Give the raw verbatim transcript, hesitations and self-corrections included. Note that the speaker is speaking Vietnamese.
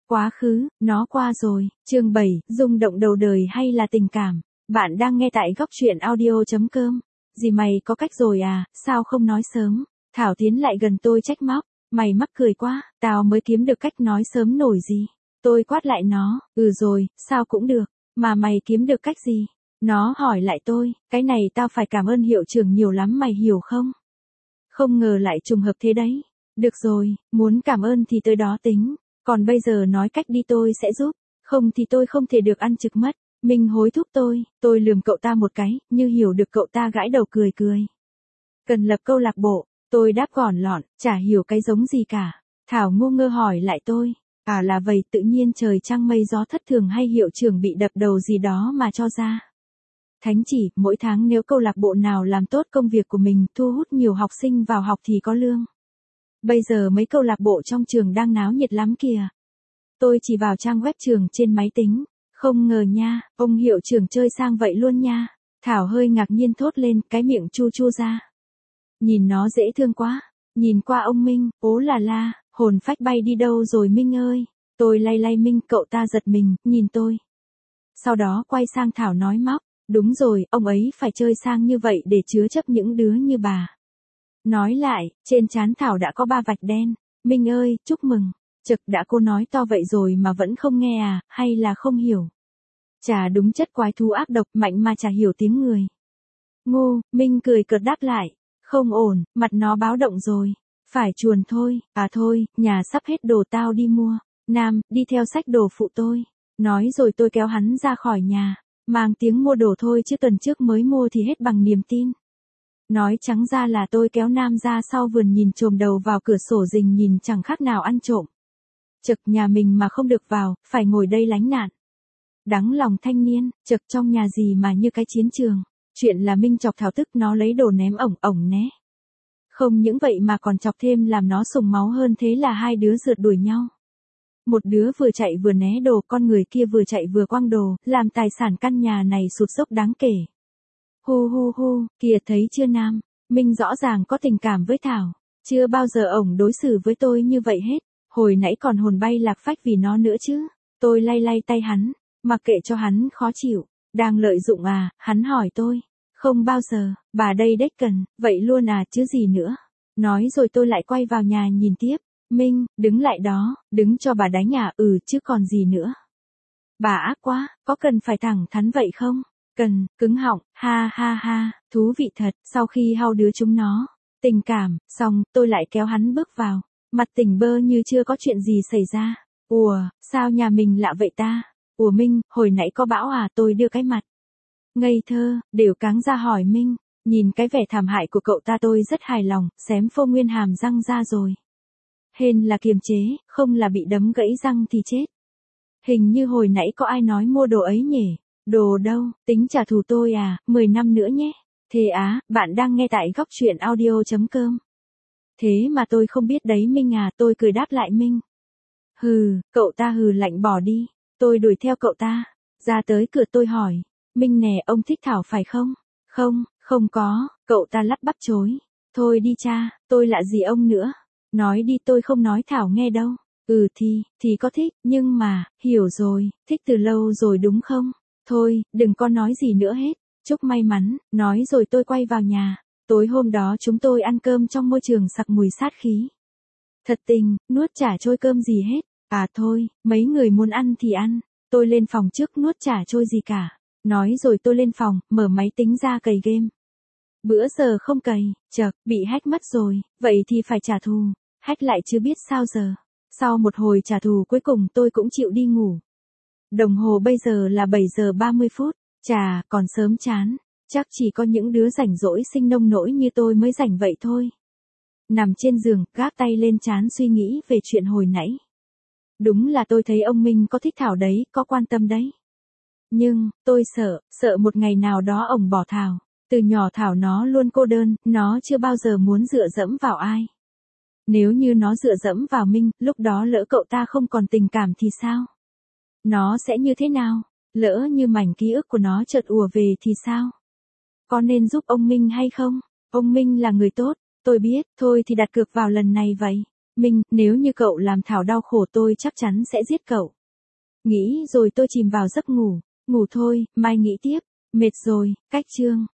Quá khứ, nó qua rồi. Chương bảy, rung động đầu đời hay là tình cảm? Bạn đang nghe tại góc truyện audio chấm com. Gì mày có cách rồi à, sao không nói sớm? Thảo tiến lại gần tôi trách móc. Mày mắc cười quá, tao mới kiếm được cách nói sớm nổi gì. Tôi quát lại nó, ừ rồi, sao cũng được. Mà mày kiếm được cách gì? Nó hỏi lại tôi, cái này tao phải cảm ơn hiệu trưởng nhiều lắm mày hiểu không? Không ngờ lại trùng hợp thế đấy. Được rồi, muốn cảm ơn thì tới đó tính. Còn bây giờ nói cách đi tôi sẽ giúp. Không thì tôi không thể được ăn trực mất. Minh hối thúc tôi, tôi lườm cậu ta một cái, như hiểu được cậu ta gãi đầu cười cười. Cần lập câu lạc bộ, tôi đáp gọn lọn, chả hiểu cái giống gì cả. Thảo ngu ngơ hỏi lại tôi, à là vậy tự nhiên trời trăng mây gió thất thường hay hiệu trưởng bị đập đầu gì đó mà cho ra. Thánh chỉ, mỗi tháng nếu câu lạc bộ nào làm tốt công việc của mình, thu hút nhiều học sinh vào học thì có lương. Bây giờ mấy câu lạc bộ trong trường đang náo nhiệt lắm kìa. Tôi chỉ vào trang web trường trên máy tính. Không ngờ nha, ông hiệu trưởng chơi sang vậy luôn nha. Thảo hơi ngạc nhiên thốt lên, cái miệng chu chu ra. Nhìn nó dễ thương quá. Nhìn qua ông Minh, ố là la, hồn phách bay đi đâu rồi Minh ơi. Tôi lay lay Minh, cậu ta giật mình, nhìn tôi. Sau đó quay sang Thảo nói móc. Đúng rồi, ông ấy phải chơi sang như vậy để chứa chấp những đứa như bà. Nói lại, trên trán Thảo đã có ba vạch đen. Minh ơi, chúc mừng. Trực đã cô nói to vậy rồi mà vẫn không nghe à, hay là không hiểu. Chả đúng chất quái thú ác độc mạnh mà chả hiểu tiếng người. Ngu, Minh cười cợt đáp lại. Không ổn, mặt nó báo động rồi. Phải chuồn thôi, à thôi, nhà sắp hết đồ tao đi mua. Nam, đi theo xách đồ phụ tôi. Nói rồi tôi kéo hắn ra khỏi nhà. Mang tiếng mua đồ thôi chứ tuần trước mới mua thì hết bằng niềm tin. Nói trắng ra là tôi kéo Nam ra sau vườn nhìn chồm đầu vào cửa sổ rình nhìn chẳng khác nào ăn trộm. Trực nhà mình mà không được vào, phải ngồi đây lánh nạn. Đắng lòng thanh niên, trực trong nhà gì mà như cái chiến trường. Chuyện là Minh chọc Thảo tức nó lấy đồ ném ổng ổng né. Không những vậy mà còn chọc thêm làm nó sùng máu hơn thế là hai đứa rượt đuổi nhau. Một đứa vừa chạy vừa né đồ, con người kia vừa chạy vừa quăng đồ, làm tài sản căn nhà này sụt dốc đáng kể. Hu hu hu, kìa thấy chưa Nam, Minh rõ ràng có tình cảm với Thảo. Chưa bao giờ ổng đối xử với tôi như vậy hết. Hồi nãy còn hồn bay lạc phách vì nó nữa chứ. Tôi lay lay tay hắn, mặc kệ cho hắn khó chịu. Đang lợi dụng à, hắn hỏi tôi. Không bao giờ, bà đây đếch cần, vậy luôn à chứ gì nữa. Nói rồi tôi lại quay vào nhà nhìn tiếp. Minh, đứng lại đó, đứng cho bà đánh à, ừ chứ còn gì nữa. Bà ác quá, có cần phải thẳng thắn vậy không? Cần, cứng họng, ha ha ha, thú vị thật, sau khi hao đứa chúng nó. Tình cảm, xong, tôi lại kéo hắn bước vào. Mặt tỉnh bơ như chưa có chuyện gì xảy ra. Ủa, sao nhà mình lạ vậy ta? Ủa Minh, hồi nãy có bão à, tôi đưa cái mặt. Ngây thơ, đều cáng ra hỏi Minh. Nhìn cái vẻ thảm hại của cậu ta tôi rất hài lòng, xém phô nguyên hàm răng ra rồi. Hên là kiềm chế, không là bị đấm gãy răng thì chết. Hình như hồi nãy có ai nói mua đồ ấy nhỉ? Đồ đâu, tính trả thù tôi à, mười năm nữa nhé. Thế á, bạn đang nghe tại góc truyện audio chấm com. Thế mà tôi không biết đấy Minh à, tôi cười đáp lại Minh. Hừ, cậu ta hừ lạnh bỏ đi. Tôi đuổi theo cậu ta. Ra tới cửa tôi hỏi. Minh nè, ông thích Thảo phải không? Không, không có, cậu ta lắp bắp chối. Thôi đi cha, tôi lạ gì ông nữa. Nói đi tôi không nói Thảo nghe đâu. Ừ thì, thì có thích, nhưng mà, hiểu rồi, thích từ lâu rồi đúng không? Thôi, đừng có nói gì nữa hết. Chúc may mắn, nói rồi tôi quay vào nhà. Tối hôm đó chúng tôi ăn cơm trong môi trường sặc mùi sát khí. Thật tình, nuốt chả trôi cơm gì hết. À thôi, mấy người muốn ăn thì ăn. Tôi lên phòng trước nuốt chả trôi gì cả. Nói rồi tôi lên phòng, mở máy tính ra cày game. Bữa giờ không cày, chợt, bị hack mất rồi, vậy thì phải trả thù. Hack lại chưa biết sao giờ. Sau một hồi trả thù cuối cùng tôi cũng chịu đi ngủ. Đồng hồ bây giờ là bảy giờ ba mươi phút. Chà, còn sớm chán. Chắc chỉ có những đứa rảnh rỗi sinh nông nỗi như tôi mới rảnh vậy thôi. Nằm trên giường, gác tay lên trán suy nghĩ về chuyện hồi nãy. Đúng là tôi thấy ông Minh có thích Thảo đấy, có quan tâm đấy. Nhưng, tôi sợ, sợ một ngày nào đó ổng bỏ Thảo. Từ nhỏ Thảo nó luôn cô đơn, nó chưa bao giờ muốn dựa dẫm vào ai. Nếu như nó dựa dẫm vào Minh, lúc đó lỡ cậu ta không còn tình cảm thì sao? Nó sẽ như thế nào? Lỡ như mảnh ký ức của nó chợt ùa về thì sao? Có nên giúp ông Minh hay không? Ông Minh là người tốt, tôi biết, thôi thì đặt cược vào lần này vậy. Minh, nếu như cậu làm Thảo đau khổ tôi chắc chắn sẽ giết cậu. Nghĩ rồi tôi chìm vào giấc ngủ. Ngủ thôi, mai nghĩ tiếp. Mệt rồi, cách chương.